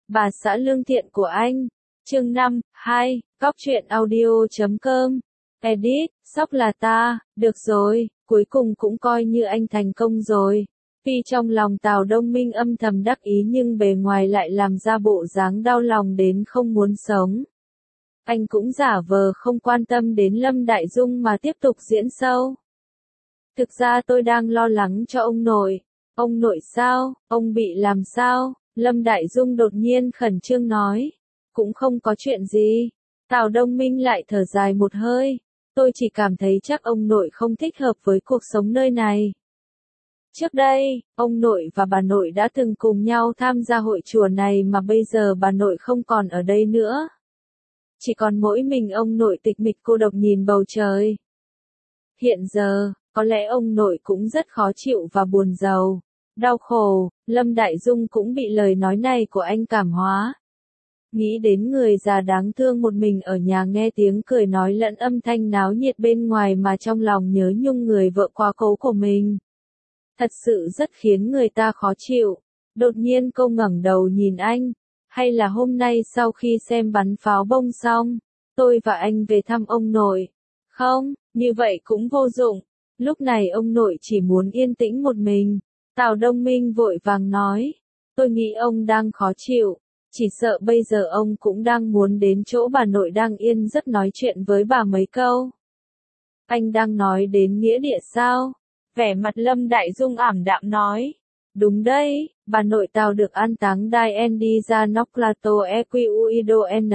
Bà xã lương thiện của anh. Chương 5, 2, Góc truyện audio.com. Edit, sóc là ta, được rồi, cuối cùng cũng coi như anh thành công rồi. Tuy trong lòng Tào Đông Minh âm thầm đắc ý nhưng bề ngoài lại làm ra bộ dáng đau lòng đến không muốn sống. Anh cũng giả vờ không quan tâm đến Lâm Đại Dung mà tiếp tục diễn show. Thực ra tôi đang lo lắng cho ông nội. Ông nội sao, ông bị làm sao? Lâm Đại Dung đột nhiên khẩn trương nói. Cũng không có chuyện gì. Tào Đông Minh lại thở dài một hơi. Tôi chỉ cảm thấy chắc ông nội không thích hợp với cuộc sống nơi này. Trước đây, ông nội và bà nội đã từng cùng nhau tham gia hội chùa này mà bây giờ bà nội không còn ở đây nữa. Chỉ còn mỗi mình ông nội tịch mịch cô độc nhìn bầu trời. Hiện giờ, có lẽ ông nội cũng rất khó chịu và buồn rầu, đau khổ. Lâm Đại Dung cũng bị lời nói này của anh cảm hóa. Nghĩ đến người già đáng thương một mình ở nhà nghe tiếng cười nói lẫn âm thanh náo nhiệt bên ngoài mà trong lòng nhớ nhung người vợ quá cố của mình. Thật sự rất khiến người ta khó chịu. Đột nhiên cô ngẩng đầu nhìn anh. Hay là hôm nay sau khi xem bắn pháo bông xong, tôi và anh về thăm ông nội? Không, như vậy cũng vô dụng. Lúc này ông nội chỉ muốn yên tĩnh một mình. Tào Đông Minh vội vàng nói. Tôi nghĩ ông đang khó chịu. Chỉ sợ bây giờ ông cũng đang muốn đến chỗ bà nội đang yên giấc nói chuyện với bà mấy câu. Anh đang nói đến nghĩa địa sao? Vẻ mặt Lâm Đại Dung ảm đạm nói. Đúng đấy, bà nội Tào được an táng đi ra Noclato EQUIDO N.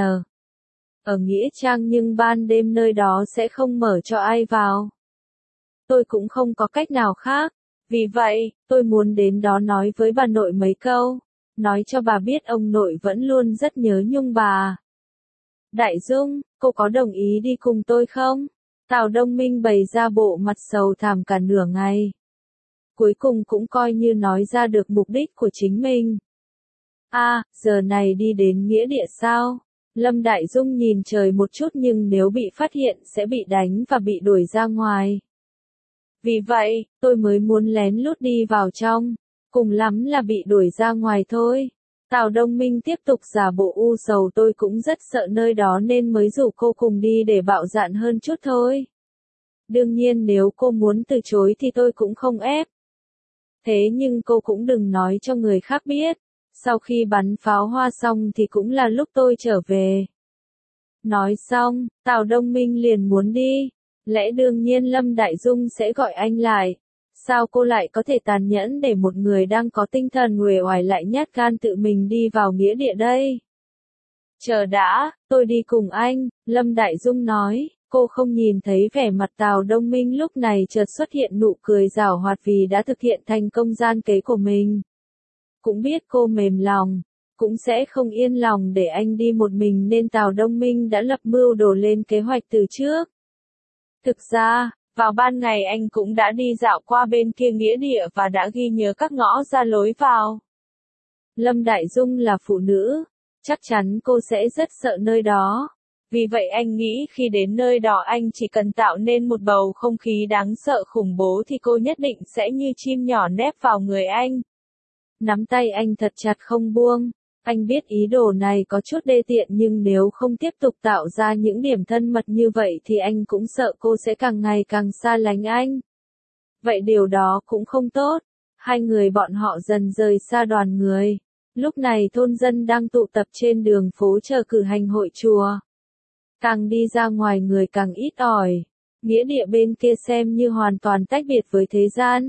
Ở Nghĩa Trang nhưng ban đêm nơi đó sẽ không mở cho ai vào. Tôi cũng không có cách nào khác. Vì vậy, tôi muốn đến đó nói với bà nội mấy câu. Nói cho bà biết ông nội vẫn luôn rất nhớ nhung bà. Đại Dung, cô có đồng ý đi cùng tôi không? Tào Đông Minh bày ra bộ mặt sầu thảm cả nửa ngày. Cuối cùng cũng coi như nói ra được mục đích của chính mình. Giờ này đi đến nghĩa địa sao? Lâm Đại Dung nhìn trời một chút nhưng nếu bị phát hiện sẽ bị đánh và bị đuổi ra ngoài. Vì vậy, tôi mới muốn lén lút đi vào trong. Cùng lắm là bị đuổi ra ngoài thôi. Tào Đông Minh tiếp tục giả bộ u sầu tôi cũng rất sợ nơi đó nên mới rủ cô cùng đi để bạo dạn hơn chút thôi. Đương nhiên nếu cô muốn từ chối thì tôi cũng không ép. Thế nhưng cô cũng đừng nói cho người khác biết. Sau khi bắn pháo hoa xong thì cũng là lúc tôi trở về. Nói xong, Tào Đông Minh liền muốn đi. Lẽ đương nhiên Lâm Đại Dung sẽ gọi anh lại. Sao cô lại có thể tàn nhẫn để một người đang có tinh thần uể oải lại nhát gan tự mình đi vào nghĩa địa đây? Chờ đã, tôi đi cùng anh, Lâm Đại Dung nói. Cô không nhìn thấy vẻ mặt Tào Đông Minh lúc này chợt xuất hiện nụ cười giảo hoạt vì đã thực hiện thành công gian kế của mình. Cũng biết cô mềm lòng, cũng sẽ không yên lòng để anh đi một mình nên Tào Đông Minh đã lập mưu đồ lên kế hoạch từ trước. Thực ra, vào ban ngày anh cũng đã đi dạo qua bên kia nghĩa địa và đã ghi nhớ các ngõ ra lối vào. Lâm Đại Dung là phụ nữ, chắc chắn cô sẽ rất sợ nơi đó. Vì vậy anh nghĩ khi đến nơi đó anh chỉ cần tạo nên một bầu không khí đáng sợ khủng bố thì cô nhất định sẽ như chim nhỏ nép vào người anh. Nắm tay anh thật chặt không buông. Anh biết ý đồ này có chút đê tiện nhưng nếu không tiếp tục tạo ra những điểm thân mật như vậy thì anh cũng sợ cô sẽ càng ngày càng xa lánh anh. Vậy điều đó cũng không tốt. Hai người bọn họ dần rời xa đoàn người. Lúc này thôn dân đang tụ tập trên đường phố chờ cử hành hội chùa. Càng đi ra ngoài người càng ít ỏi. Nghĩa địa bên kia xem như hoàn toàn tách biệt với thế gian.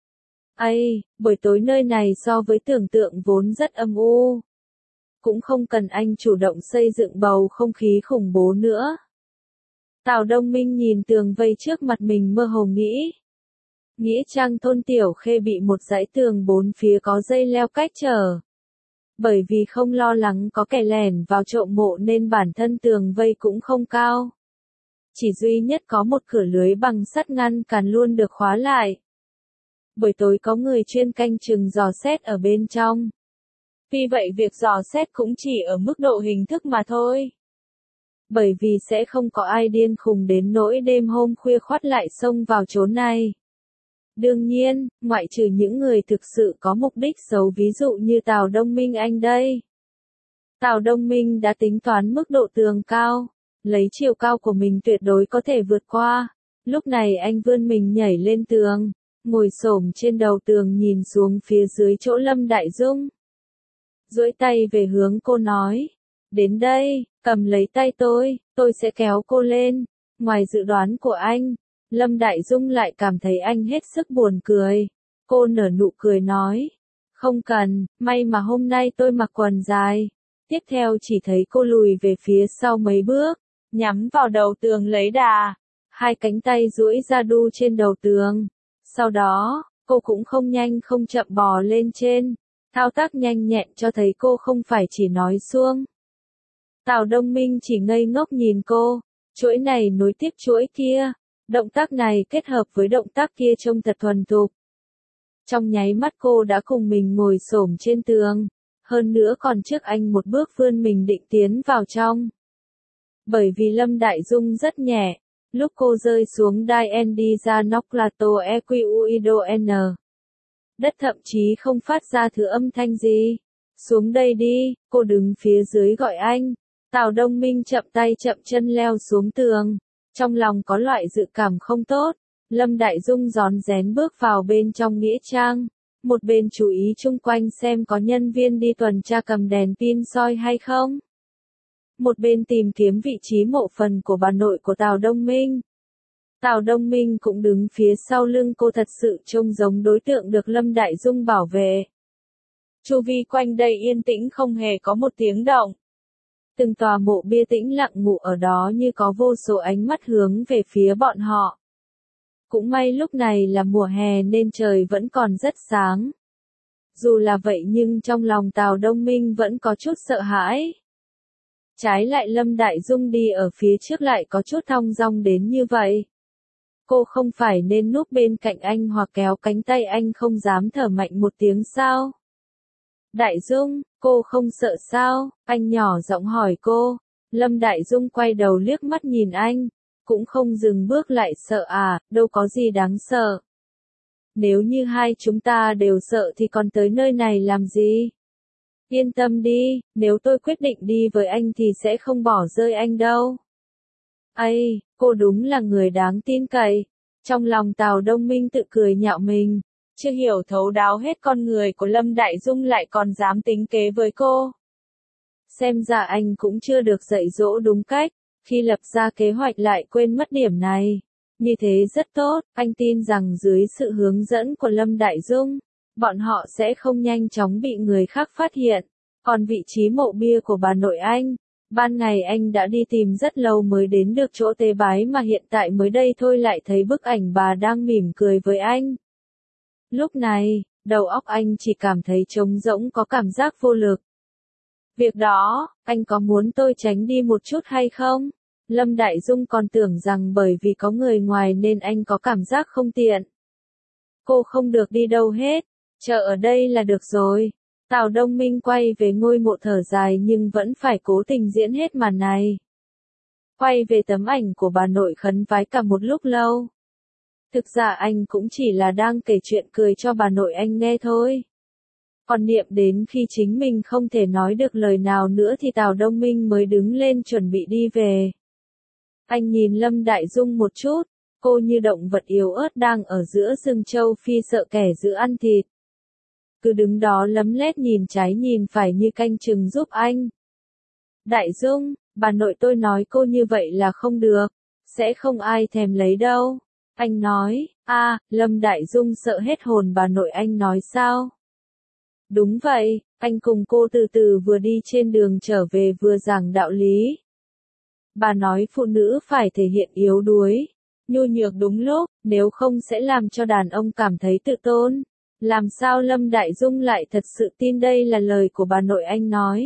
Buổi tối nơi này so với tưởng tượng vốn rất âm u. Cũng không cần anh chủ động xây dựng bầu không khí khủng bố nữa. Tào Đông Minh nhìn tường vây trước mặt mình mơ hồ nghĩ. Nghĩa trang thôn Tiểu Khê bị một dãy tường bốn phía có dây leo cách trở. Bởi vì không lo lắng có kẻ lẻn vào trộm mộ nên bản thân tường vây cũng không cao. Chỉ duy nhất có một cửa lưới bằng sắt ngăn cản luôn được khóa lại. Buổi tối có người chuyên canh chừng dò xét ở bên trong. Vì vậy việc dò xét cũng chỉ ở mức độ hình thức mà thôi. Bởi vì sẽ không có ai điên khùng đến nỗi đêm hôm khuya khoắt lại xông vào chốn này. Đương nhiên, ngoại trừ những người thực sự có mục đích xấu ví dụ như Tào Đông Minh anh đây. Tào Đông Minh đã tính toán mức độ tường cao, lấy chiều cao của mình tuyệt đối có thể vượt qua. Lúc này anh vươn mình nhảy lên tường, ngồi xổm trên đầu tường nhìn xuống phía dưới chỗ Lâm Đại Dung. Duỗi tay về hướng cô nói, đến đây, cầm lấy tay tôi sẽ kéo cô lên. Ngoài dự đoán của anh, Lâm Đại Dung lại cảm thấy anh hết sức buồn cười. Cô nở nụ cười nói, không cần, may mà hôm nay tôi mặc quần dài. Tiếp theo chỉ thấy cô lùi về phía sau mấy bước, nhắm vào đầu tường lấy đà. Hai cánh tay duỗi ra đu trên đầu tường. Sau đó, cô cũng không nhanh không chậm bò lên trên. Thao tác nhanh nhẹn cho thấy cô không phải chỉ nói suông. Tào Đông Minh chỉ ngây ngốc nhìn cô, chuỗi này nối tiếp chuỗi kia. Động tác này kết hợp với động tác kia trông thật thuần thục. Trong nháy mắt cô đã cùng mình ngồi xổm trên tường, hơn nữa còn trước anh một bước vươn mình định tiến vào trong. Bởi vì Lâm Đại Dung rất nhẹ, lúc cô rơi xuống đai N đi ra nóc plato EQUIDO N. Đất thậm chí không phát ra thứ âm thanh gì. Xuống đây đi, cô đứng phía dưới gọi anh. Tào Đông Minh chậm tay chậm chân leo xuống tường. Trong lòng có loại dự cảm không tốt. Lâm Đại Dung rón rén bước vào bên trong nghĩa trang. Một bên chú ý chung quanh xem có nhân viên đi tuần tra cầm đèn pin soi hay không. Một bên tìm kiếm vị trí mộ phần của bà nội của Tào Đông Minh. Tào Đông Minh cũng đứng phía sau lưng cô, thật sự trông giống đối tượng được Lâm Đại Dung bảo vệ. Chu vi quanh đây yên tĩnh không hề có một tiếng động. Từng tòa mộ bia tĩnh lặng ngủ ở đó như có vô số ánh mắt hướng về phía bọn họ. Cũng may lúc này là mùa hè nên trời vẫn còn rất sáng. Dù là vậy nhưng trong lòng Tào Đông Minh vẫn có chút sợ hãi. Trái lại Lâm Đại Dung đi ở phía trước lại có chút thong dong đến như vậy. Cô không phải nên núp bên cạnh anh hoặc kéo cánh tay anh không dám thở mạnh một tiếng sao? Đại Dung, cô không sợ sao? Anh nhỏ giọng hỏi cô. Lâm Đại Dung quay đầu liếc mắt nhìn anh. Cũng không dừng bước lại, sợ à, đâu có gì đáng sợ. Nếu như hai chúng ta đều sợ thì còn tới nơi này làm gì? Yên tâm đi, nếu tôi quyết định đi với anh thì sẽ không bỏ rơi anh đâu. Ây, cô đúng là người đáng tin cậy. Trong lòng Tào Đông Minh tự cười nhạo mình. Chưa hiểu thấu đáo hết con người của Lâm Đại Dung lại còn dám tính kế với cô. Xem ra anh cũng chưa được dạy dỗ đúng cách. Khi lập ra kế hoạch lại quên mất điểm này. Như thế rất tốt, anh tin rằng dưới sự hướng dẫn của Lâm Đại Dung, bọn họ sẽ không nhanh chóng bị người khác phát hiện. Còn vị trí mộ bia của bà nội anh, ban ngày anh đã đi tìm rất lâu mới đến được chỗ tế bái mà hiện tại mới đây thôi lại thấy bức ảnh bà đang mỉm cười với anh. Lúc này, đầu óc anh chỉ cảm thấy trống rỗng, có cảm giác vô lực. Việc đó, anh có muốn tôi tránh đi một chút hay không? Lâm Đại Dung còn tưởng rằng bởi vì có người ngoài nên anh có cảm giác không tiện. Cô không được đi đâu hết, chờ ở đây là được rồi. Tào Đông Minh quay về ngôi mộ thở dài nhưng vẫn phải cố tình diễn hết màn này. Quay về tấm ảnh của bà nội khấn vái cả một lúc lâu. Thực ra anh cũng chỉ là đang kể chuyện cười cho bà nội anh nghe thôi. Còn niệm đến khi chính mình không thể nói được lời nào nữa thì Tào Đông Minh mới đứng lên chuẩn bị đi về. Anh nhìn Lâm Đại Dung một chút, cô như động vật yếu ớt đang ở giữa rừng châu Phi sợ kẻ dữ ăn thịt. Cứ đứng đó lấm lét nhìn trái nhìn phải như canh chừng giúp anh. Đại Dung, bà nội tôi nói cô như vậy là không được, sẽ không ai thèm lấy đâu. Anh nói, Lâm Đại Dung sợ hết hồn. Bà nội anh nói sao? Đúng vậy, anh cùng cô từ từ vừa đi trên đường trở về vừa giảng đạo lý. Bà nói phụ nữ phải thể hiện yếu đuối, nhu nhược đúng lúc, nếu không sẽ làm cho đàn ông cảm thấy tự tôn. Làm sao Lâm Đại Dung lại thật sự tin đây là lời của bà nội anh nói?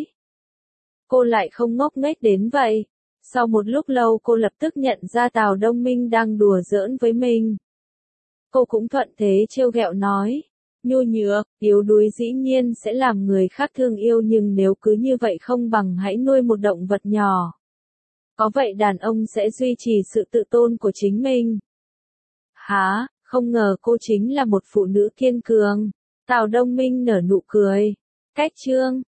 Cô lại không ngốc nghếch đến vậy. Sau một lúc lâu cô lập tức nhận ra Tào Đông Minh đang đùa giỡn với mình. Cô cũng thuận thế trêu ghẹo nói. Nhu nhược, yếu đuối dĩ nhiên sẽ làm người khác thương yêu, nhưng nếu cứ như vậy không bằng hãy nuôi một động vật nhỏ. Có vậy đàn ông sẽ duy trì sự tự tôn của chính mình. Hả, không ngờ cô chính là một phụ nữ kiên cường. Tào Đông Minh nở nụ cười. Cách chương